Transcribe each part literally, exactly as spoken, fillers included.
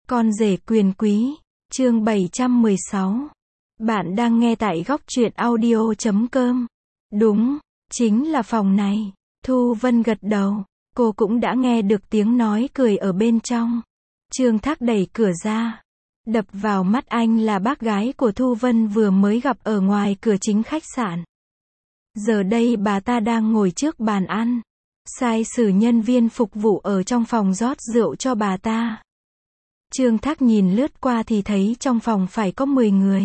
Con rể quyền quý, chương bảy trăm mười sáu. Bạn đang nghe tại góc truyện audio chấm com. Đúng, chính là phòng này. Thu Vân gật đầu, cô cũng đã nghe được tiếng nói cười ở bên trong. Trương Thác đẩy cửa ra. Đập vào mắt anh là bác gái của Thu Vân vừa mới gặp ở ngoài cửa chính khách sạn. Giờ đây bà ta đang ngồi trước bàn ăn. Sai sử nhân viên phục vụ ở trong phòng rót rượu cho bà ta. Trương Thác nhìn lướt qua thì thấy trong phòng phải có mười người.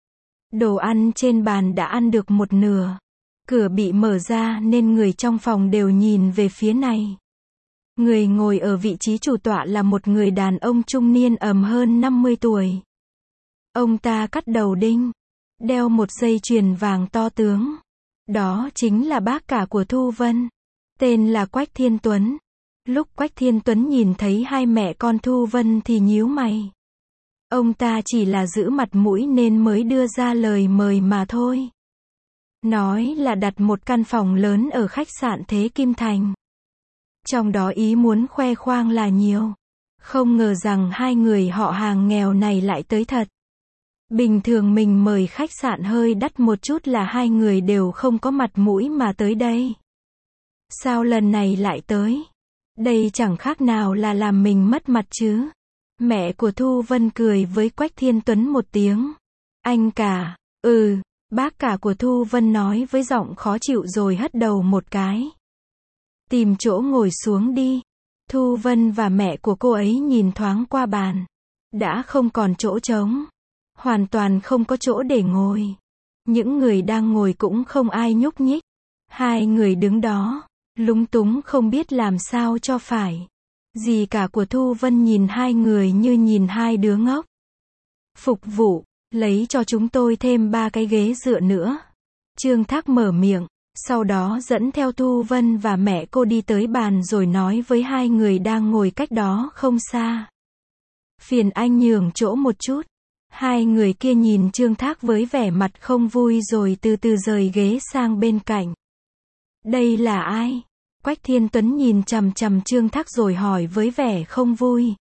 Đồ ăn trên bàn đã ăn được một nửa. Cửa bị mở ra nên người trong phòng đều nhìn về phía này. Người ngồi ở vị trí chủ tọa là một người đàn ông trung niên ầm hơn năm mươi tuổi. Ông ta cắt đầu đinh, đeo một dây chuyền vàng to tướng. Đó chính là bác cả của Thu Vân, tên là Quách Thiên Tuấn. Lúc Quách Thiên Tuấn nhìn thấy hai mẹ con Thu Vân thì nhíu mày. Ông ta chỉ là giữ mặt mũi nên mới đưa ra lời mời mà thôi. Nói là đặt một căn phòng lớn ở khách sạn Thế Kim Thành. Trong đó ý muốn khoe khoang là nhiều. Không ngờ rằng hai người họ hàng nghèo này lại tới thật. Bình thường mình mời khách sạn hơi đắt một chút là hai người đều không có mặt mũi mà tới đây. Sao lần này lại tới? Đây chẳng khác nào là làm mình mất mặt chứ. Mẹ của Thu Vân cười với Quách Thiên Tuấn một tiếng. Anh cả, ừ, bác cả của Thu Vân nói với giọng khó chịu rồi hất đầu một cái. Tìm chỗ ngồi xuống đi. Thu Vân và mẹ của cô ấy nhìn thoáng qua bàn. Đã không còn chỗ trống. Hoàn toàn không có chỗ để ngồi. Những người đang ngồi cũng không ai nhúc nhích. Hai người đứng đó, lúng túng không biết làm sao cho phải. Dì cả của Thu Vân nhìn hai người như nhìn hai đứa ngốc. Phục vụ, lấy cho chúng tôi thêm ba cái ghế dựa nữa. Trương Thác mở miệng, sau đó dẫn theo Thu Vân và mẹ cô đi tới bàn rồi nói với hai người đang ngồi cách đó không xa. Phiền anh nhường chỗ một chút. Hai người kia nhìn Trương Thác với vẻ mặt không vui rồi từ từ rời ghế sang bên cạnh. Đây là ai? Quách Thiên Tuấn nhìn chằm chằm Trương Thác rồi hỏi với vẻ không vui.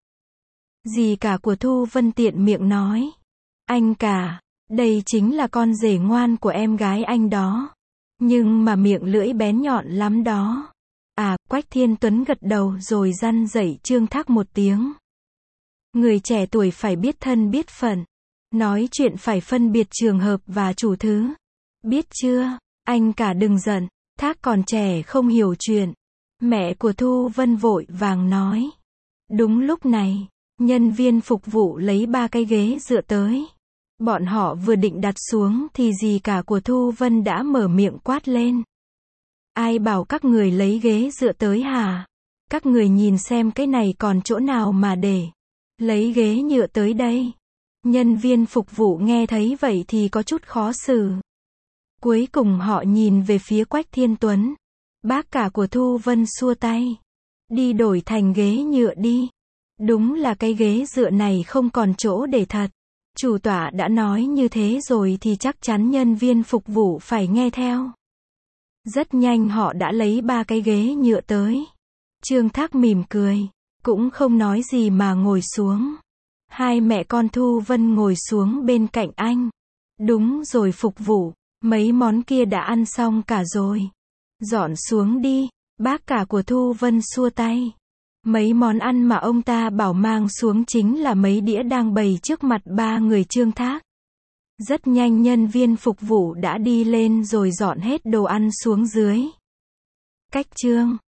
Dì cả của Thu Vân tiện miệng nói. Anh cả, đây chính là con rể ngoan của em gái anh đó. Nhưng mà miệng lưỡi bén nhọn lắm đó. À, Quách Thiên Tuấn gật đầu rồi răn dạy Trương Thác một tiếng. Người trẻ tuổi phải biết thân biết phận. Nói chuyện phải phân biệt trường hợp và chủ thứ. Biết chưa? Anh cả đừng giận. Thác còn trẻ không hiểu chuyện. Mẹ của Thu Vân vội vàng nói. Đúng lúc này, nhân viên phục vụ lấy ba cái ghế dựa tới. Bọn họ vừa định đặt xuống thì dì cả của Thu Vân đã mở miệng quát lên. Ai bảo các người lấy ghế dựa tới hả? Các người nhìn xem cái này còn chỗ nào mà để. Lấy ghế nhựa tới đây. Nhân viên phục vụ nghe thấy vậy thì có chút khó xử. Cuối cùng họ nhìn về phía Quách Thiên Tuấn. Bác cả của Thu Vân xua tay. Đi đổi thành ghế nhựa đi. Đúng là cái ghế dựa này không còn chỗ để thật. Chủ tọa đã nói như thế rồi thì chắc chắn nhân viên phục vụ phải nghe theo. Rất nhanh họ đã lấy ba cái ghế nhựa tới. Trương Thác mỉm cười. Cũng không nói gì mà ngồi xuống. Hai mẹ con Thu Vân ngồi xuống bên cạnh anh. Đúng rồi phục vụ. Mấy món kia đã ăn xong cả rồi. Dọn xuống đi. Bác cả của Thu Vân xua tay. Mấy món ăn mà ông ta bảo mang xuống chính là mấy đĩa đang bày trước mặt ba người Trương Thác. Rất nhanh nhân viên phục vụ đã đi lên rồi dọn hết đồ ăn xuống dưới. Cách Trương